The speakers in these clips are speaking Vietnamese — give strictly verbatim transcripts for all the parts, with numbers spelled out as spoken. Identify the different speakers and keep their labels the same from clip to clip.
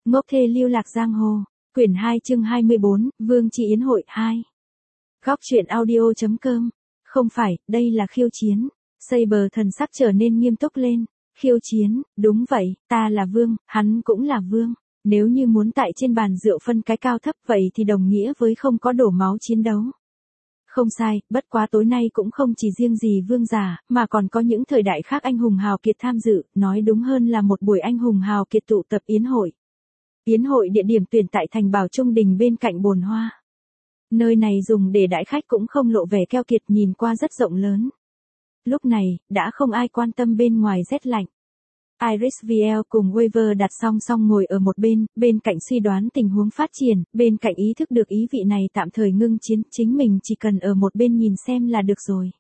Speaker 1: Ngốc thê lưu lạc giang hồ. Quyển hai chương hai mươi bốn, Vương Chi Yến hội hai. Góc truyện audio chấm com. Không phải, đây là khiêu chiến. Saber thần sắc trở nên nghiêm túc lên. Khiêu chiến, đúng vậy, ta là vương, hắn cũng là vương. Nếu như muốn tại trên bàn rượu phân cái cao thấp vậy thì đồng nghĩa với không có đổ máu chiến đấu. Không sai, bất quá tối nay cũng không chỉ riêng gì vương giả, mà còn có những thời đại khác anh hùng hào kiệt tham dự, nói đúng hơn là một buổi anh hùng hào kiệt tụ tập yến hội. Yến hội địa điểm tuyển tại thành Bảo Trung Đình bên cạnh bồn hoa. Nơi này dùng để đãi khách cũng không lộ vẻ keo kiệt, nhìn qua rất rộng lớn. Lúc này, đã không ai quan tâm bên ngoài rét lạnh. Iris Viel cùng Weaver đặt song song ngồi ở một bên, bên cạnh suy đoán tình huống phát triển, bên cạnh ý thức được ý vị này tạm thời ngưng chiến, chính mình chỉ cần ở một bên nhìn xem là được rồi.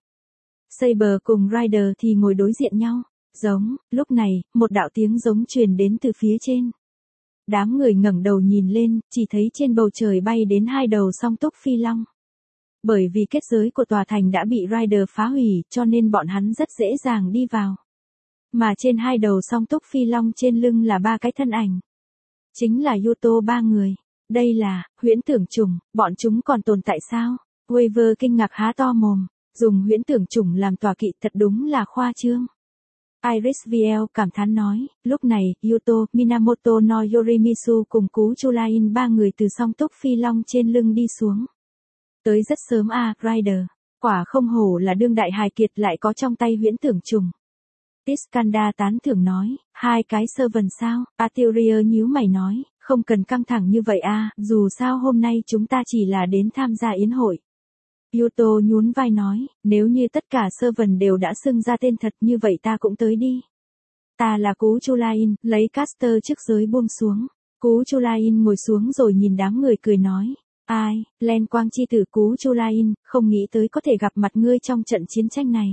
Speaker 1: Saber cùng Ryder thì ngồi đối diện nhau. Giống, lúc này, một đạo tiếng giống truyền đến từ phía trên. Đám người ngẩng đầu nhìn lên, chỉ thấy trên bầu trời bay đến hai đầu song túc phi long. Bởi vì kết giới của tòa thành đã bị Ryder phá hủy, cho nên bọn hắn rất dễ dàng đi vào. Mà trên hai đầu song túc phi long trên lưng là ba cái thân ảnh. Chính là Yuto ba người. Đây là, huyễn tưởng chủng, bọn chúng còn tồn tại sao? Weaver kinh ngạc há to mồm, dùng huyễn tưởng chủng làm tọa kỵ thật đúng là khoa trương. Iris Viel cảm thán nói, lúc này, Yuto, Minamoto no Yorimizu cùng Cú Chulain ba người từ song túc phi long trên lưng đi xuống. Tới rất sớm à, Ryder. Quả không hổ là đương đại hài kiệt lại có trong tay huyễn tưởng trùng. Iskandar tán thưởng nói, hai cái servant sao? Artyria nhíu mày nói, không cần căng thẳng như vậy à, dù sao hôm nay chúng ta chỉ là đến tham gia yến hội. Yuto nhún vai nói, nếu như tất cả servant đều đã xưng ra tên thật như vậy ta cũng tới đi. Ta là Cú Chulain, lấy caster trước giới buông xuống. Cú Chulain ngồi xuống rồi nhìn đám người cười nói, ai, Len Quang chi tử Cú Chulain, không nghĩ tới có thể gặp mặt ngươi trong trận chiến tranh này.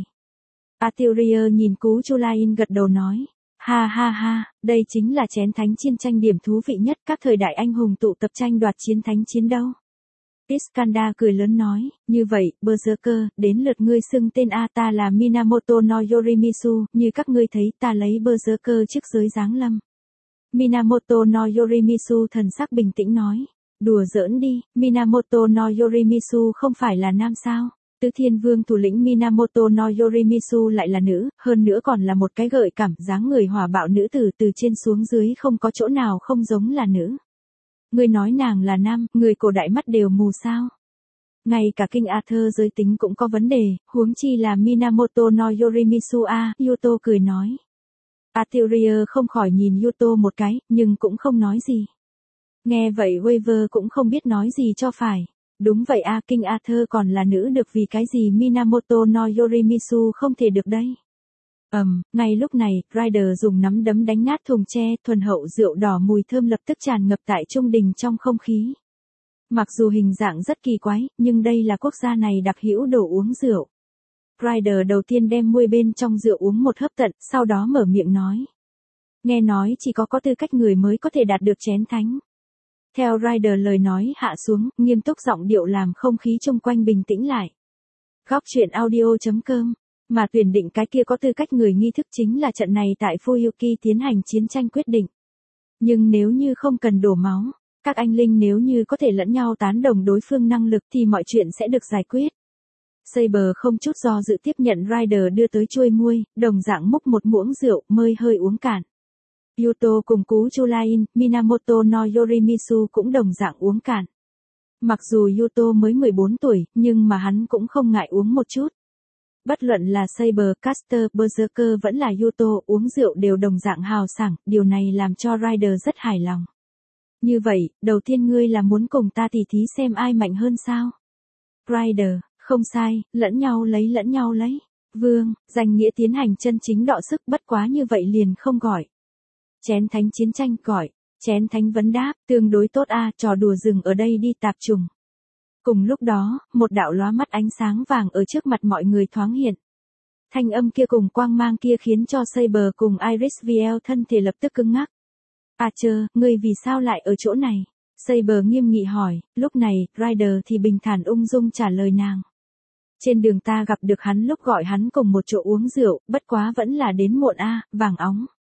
Speaker 1: Artyria nhìn Cú Chulain gật đầu nói, ha ha ha, đây chính là chén thánh chiến tranh điểm thú vị nhất, các thời đại anh hùng tụ tập tranh đoạt chiến thánh chiến đâu. Iskandar cười lớn nói, như vậy, Berserker, đến lượt ngươi xưng tên a, ta là Minamoto no Yorimizu, như các ngươi thấy ta lấy Berserker trước giới giáng lâm. Minamoto no Yorimizu thần sắc bình tĩnh nói, đùa giỡn đi, Minamoto no Yorimizu không phải là nam sao? Tứ Thiên Vương thủ lĩnh Minamoto no Yorimizu lại là nữ, hơn nữa còn là một cái gợi cảm dáng người hỏa bạo nữ tử, từ trên xuống dưới không có chỗ nào không giống là nữ. Ngươi nói nàng là nam, người cổ đại mắt đều mù sao? Ngay cả King Arthur giới tính cũng có vấn đề, huống chi là Minamoto no Yorimizu a, Yuto cười nói. Artyria không khỏi nhìn Yuto một cái, nhưng cũng không nói gì. Nghe vậy Weaver cũng không biết nói gì cho phải. Đúng vậy a, King Arthur còn là nữ được vì cái gì Minamoto no Yorimizu không thể được đây. Ầm, um, ngay lúc này, Ryder dùng nắm đấm đánh nát thùng tre, thuần hậu rượu đỏ mùi thơm lập tức tràn ngập tại trung đình trong không khí. Mặc dù hình dạng rất kỳ quái, nhưng đây là quốc gia này đặc hữu đồ uống rượu. Ryder đầu tiên đem muôi bên trong rượu uống một hớp tận, sau đó mở miệng nói. Nghe nói chỉ có có tư cách người mới có thể đạt được chén thánh. Theo Ryder lời nói hạ xuống, nghiêm túc giọng điệu làm không khí chung quanh bình tĩnh lại. Góc truyện audio chấm com. Mà tuyển định cái kia có tư cách người nghi thức chính là trận này tại Fuyuki tiến hành chiến tranh quyết định. Nhưng nếu như không cần đổ máu, các anh linh nếu như có thể lẫn nhau tán đồng đối phương năng lực thì mọi chuyện sẽ được giải quyết. Saber không chút do dự tiếp nhận Ryder đưa tới chuôi muôi, đồng dạng múc một muỗng rượu, mơi hơi uống cạn. Yuto cùng Cú Chulain, Minamoto no Yorimizu cũng đồng dạng uống cạn. Mặc dù Yuto mới mười bốn tuổi, nhưng mà hắn cũng không ngại uống một chút. Bất luận là Saber, Caster, Berserker vẫn là Yuto, uống rượu đều đồng dạng hào sảng, điều này làm cho Ryder rất hài lòng. Như vậy, đầu tiên ngươi là muốn cùng ta tỉ thí xem ai mạnh hơn sao? Ryder, không sai, lẫn nhau lấy lẫn nhau lấy. Vương, danh nghĩa tiến hành chân chính đọ sức, bất quá như vậy liền không gọi. Chén thánh chiến tranh gọi, chén thánh vấn đáp, tương đối tốt a, trò đùa dừng ở đây đi tạp trùng. Cùng lúc đó, một đạo lóa mắt ánh sáng vàng ở trước mặt mọi người thoáng hiện. Thanh âm kia cùng quang mang kia khiến cho Saber cùng Iris Viel thân thể lập tức cứng ngắc. Archer, ngươi vì sao lại ở chỗ này? Saber nghiêm nghị hỏi, lúc này, Ryder thì bình thản ung dung trả lời nàng. Trên đường ta gặp được hắn lúc gọi hắn cùng một chỗ uống rượu, bất quá vẫn là đến muộn a, vàng óng.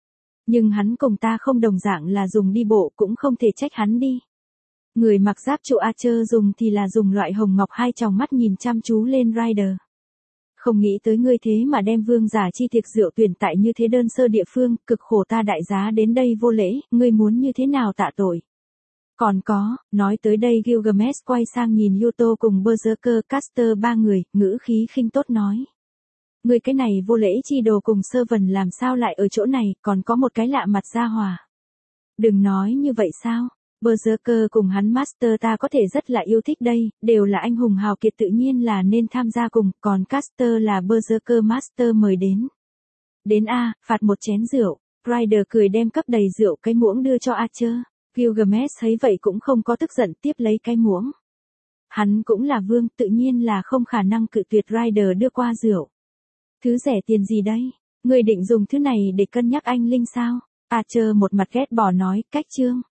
Speaker 1: Nhưng hắn cùng ta không đồng dạng là dùng đi bộ, cũng không thể trách hắn đi. Người mặc giáp trụ Archer dùng thì là dùng loại hồng ngọc, hai tròng mắt nhìn chăm chú lên Ryder. Không nghĩ tới ngươi thế mà đem vương giả chi tiệc rượu tuyển tại như thế đơn sơ địa phương, cực khổ ta đại giá đến đây vô lễ, ngươi muốn như thế nào tạ tội. Còn có, nói tới đây Gilgamesh quay sang nhìn Yuto cùng Berserker Caster ba người, ngữ khí khinh tốt nói. Ngươi cái này vô lễ chi đồ cùng Servant làm sao lại ở chỗ này, còn có một cái lạ mặt gia hòa. Đừng nói như vậy sao, Berserker cùng hắn Master ta có thể rất là yêu thích đây, đều là anh hùng hào kiệt tự nhiên là nên tham gia cùng, còn Caster là Berserker Master mời đến. Đến A, phạt một chén rượu, Ryder cười đem cấp đầy rượu cái muỗng đưa cho Archer. Gilgamesh thấy vậy cũng không có tức giận, tiếp lấy cái muỗng. Hắn cũng là vương, tự nhiên là không khả năng cự tuyệt Ryder đưa qua rượu. Thứ rẻ tiền gì đây? Người định dùng thứ này để cân nhắc anh Linh sao? Archer một mặt ghét bỏ nói, cách chương.